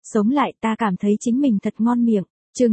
sống lại ta cảm thấy chính mình thật ngon miệng. Chương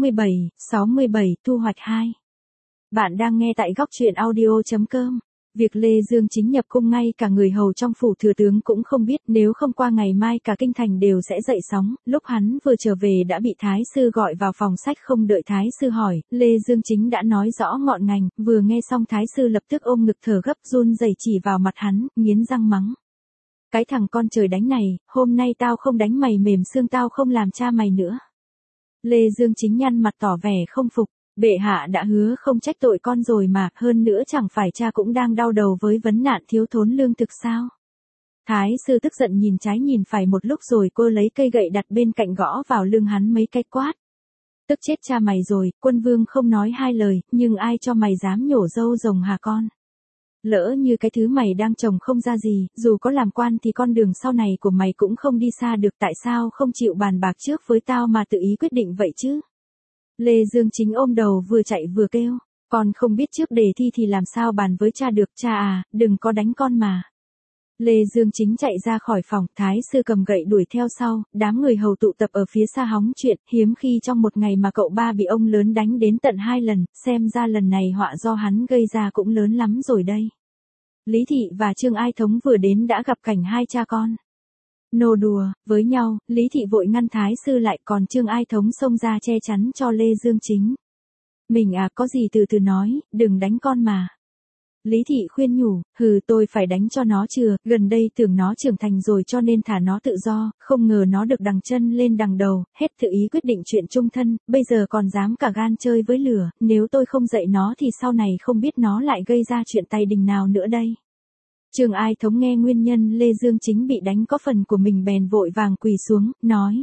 67, thu hoạch 2. Bạn đang nghe tại góc truyện audio.com. Việc Lê Dương Chính nhập cung ngay cả người hầu trong phủ thừa tướng cũng không biết, nếu không qua ngày mai cả kinh thành đều sẽ dậy sóng. Lúc hắn vừa trở về đã bị Thái sư gọi vào phòng sách, không đợi Thái sư hỏi, Lê Dương Chính đã nói rõ ngọn ngành, vừa nghe xong Thái sư lập tức ôm ngực thở gấp run rẩy chỉ vào mặt hắn, nghiến răng mắng. Cái thằng con trời đánh này, hôm nay tao không đánh mày mềm xương, tao không làm cha mày nữa. Lê Dương Chính nhăn mặt tỏ vẻ không phục. Bệ hạ đã hứa không trách tội con rồi mà, hơn nữa chẳng phải cha cũng đang đau đầu với vấn nạn thiếu thốn lương thực sao? Thái sư tức giận nhìn trái nhìn phải một lúc rồi cô lấy cây gậy đặt bên cạnh gõ vào lưng hắn mấy cái quát. Tức chết cha mày rồi, quân vương không nói hai lời, nhưng ai cho mày dám nhổ râu rồng hả con? Lỡ như cái thứ mày đang trồng không ra gì, dù có làm quan thì con đường sau này của mày cũng không đi xa được, tại sao không chịu bàn bạc trước với tao mà tự ý quyết định vậy chứ? Lê Dương Chính ôm đầu vừa chạy vừa kêu, con không biết trước đề thi thì làm sao bàn với cha được, cha à, đừng có đánh con mà. Lê Dương Chính chạy ra khỏi phòng, Thái sư cầm gậy đuổi theo sau, đám người hầu tụ tập ở phía xa hóng chuyện, hiếm khi trong một ngày mà cậu ba bị ông lớn đánh đến tận 2 lần, xem ra lần này họa do hắn gây ra cũng lớn lắm rồi đây. Lý Thị và Trương Ai Thống vừa đến đã gặp cảnh hai cha con nô đùa với nhau, Lý Thị vội ngăn Thái sư lại, còn Trương Ai Thống xông ra che chắn cho Lê Dương Chính. Mình à, có gì từ từ nói, đừng đánh con mà. Lý Thị khuyên nhủ, tôi phải đánh cho nó chừa, gần đây tưởng nó trưởng thành rồi cho nên thả nó tự do, không ngờ nó được đằng chân lên đằng đầu, hết tự ý quyết định chuyện chung thân, bây giờ còn dám cả gan chơi với lửa, nếu tôi không dạy nó thì sau này không biết nó lại gây ra chuyện tài đình nào nữa đây. Trương Ai Thống nghe nguyên nhân Lê Dương Chính bị đánh có phần của mình bèn vội vàng quỳ xuống, nói.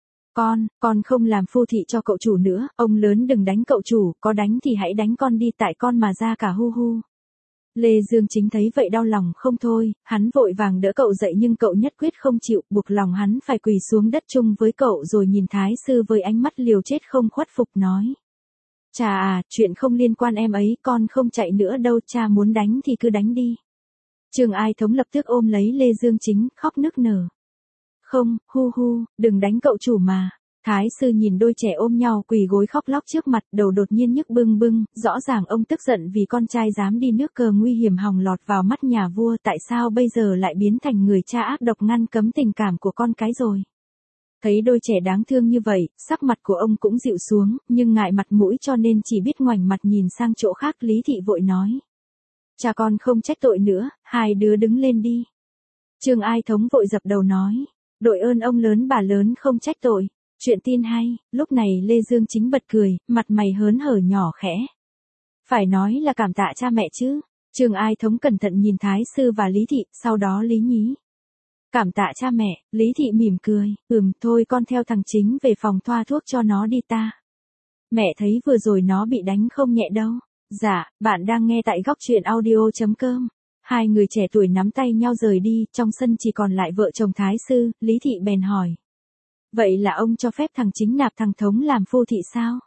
Con không làm phu thị cho cậu chủ nữa, ông lớn đừng đánh cậu chủ, có đánh thì hãy đánh con đi, tại con mà ra cả hu hu. Lê Dương Chính thấy vậy đau lòng không thôi, hắn vội vàng đỡ cậu dậy nhưng cậu nhất quyết không chịu, buộc lòng hắn phải quỳ xuống đất chung với cậu rồi nhìn Thái sư với ánh mắt liều chết không khuất phục nói. Cha à, chuyện không liên quan em ấy, con không chạy nữa đâu, cha muốn đánh thì cứ đánh đi. Trương Ai Thống lập tức ôm lấy Lê Dương Chính, khóc nức nở. Không, đừng đánh cậu chủ mà. Thái sư nhìn đôi trẻ ôm nhau quỳ gối khóc lóc trước mặt, đầu đột nhiên nhức bưng bưng, rõ ràng ông tức giận vì con trai dám đi nước cờ nguy hiểm hòng lọt vào mắt nhà vua, tại sao bây giờ lại biến thành người cha ác độc ngăn cấm tình cảm của con cái rồi. Thấy đôi trẻ đáng thương như vậy, sắc mặt của ông cũng dịu xuống, nhưng ngại mặt mũi cho nên chỉ biết ngoảnh mặt nhìn sang chỗ khác. Lý Thị vội nói. Cha con không trách tội nữa, hai đứa đứng lên đi. Trương Ai Thống vội dập đầu nói. Đội ơn ông lớn bà lớn không trách tội. Chuyện tin hay, lúc này Lê Dương Chính bật cười, mặt mày hớn hở nhỏ khẽ. Phải nói là cảm tạ cha mẹ chứ. Trương Ai Thống cẩn thận nhìn Thái sư và Lý Thị, sau đó lý nhí. Cảm tạ cha mẹ, Lý Thị mỉm cười, thôi con theo thằng Chính về phòng thoa thuốc cho nó đi ta. Mẹ thấy vừa rồi nó bị đánh không nhẹ đâu. Dạ, bạn đang nghe tại góc truyện audio.com. Hai người trẻ tuổi nắm tay nhau rời đi, trong sân chỉ còn lại vợ chồng Thái sư, Lý Thị bèn hỏi. Vậy là ông cho phép thằng Chính nạp thằng Thống làm phu thị sao?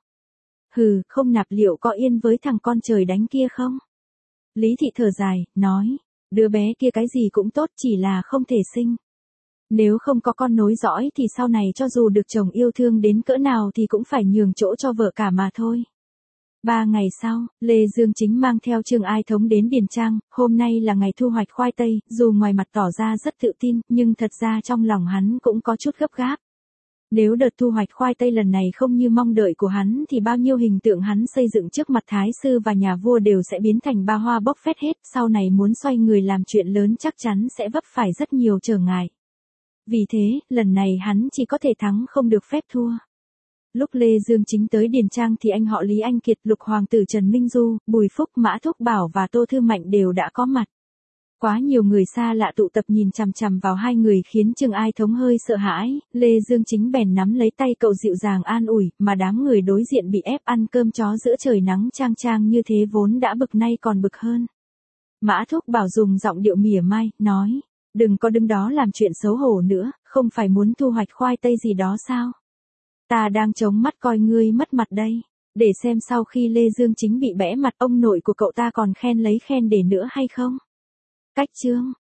Không nạp liệu có yên với thằng con trời đánh kia không? Lý Thị thở dài, nói, đứa bé kia cái gì cũng tốt, chỉ là không thể sinh. Nếu không có con nối dõi thì sau này cho dù được chồng yêu thương đến cỡ nào thì cũng phải nhường chỗ cho vợ cả mà thôi. 3 ngày sau, Lê Dương Chính mang theo Trương Ai Thống đến Điền Trang, hôm nay là ngày thu hoạch khoai tây, dù ngoài mặt tỏ ra rất tự tin, nhưng thật ra trong lòng hắn cũng có chút gấp gáp. Nếu đợt thu hoạch khoai tây lần này không như mong đợi của hắn thì bao nhiêu hình tượng hắn xây dựng trước mặt Thái sư và nhà vua đều sẽ biến thành ba hoa bốc phét hết, sau này muốn xoay người làm chuyện lớn chắc chắn sẽ vấp phải rất nhiều trở ngại. Vì thế, lần này hắn chỉ có thể thắng không được phép thua. Lúc Lê Dương Chính tới Điền Trang thì anh họ Lý Anh Kiệt, Lục Hoàng tử Trần Minh Du, Bùi Phúc, Mã Thúc Bảo và Tô Thư Mạnh đều đã có mặt. Quá nhiều người xa lạ tụ tập nhìn chằm chằm vào hai người khiến Trương Ai Thống hơi sợ hãi, Lê Dương Chính bèn nắm lấy tay cậu dịu dàng an ủi, mà đám người đối diện bị ép ăn cơm chó giữa trời nắng chang chang như thế vốn đã bực nay còn bực hơn. Mã Thúc Bảo dùng giọng điệu mỉa mai, nói, đừng có đứng đó làm chuyện xấu hổ nữa, không phải muốn thu hoạch khoai tây gì đó sao? Ta đang chống mắt coi ngươi mất mặt đây, để xem sau khi Lê Dương Chính bị bẽ mặt ông nội của cậu ta còn khen lấy khen để nữa hay không. Cách chương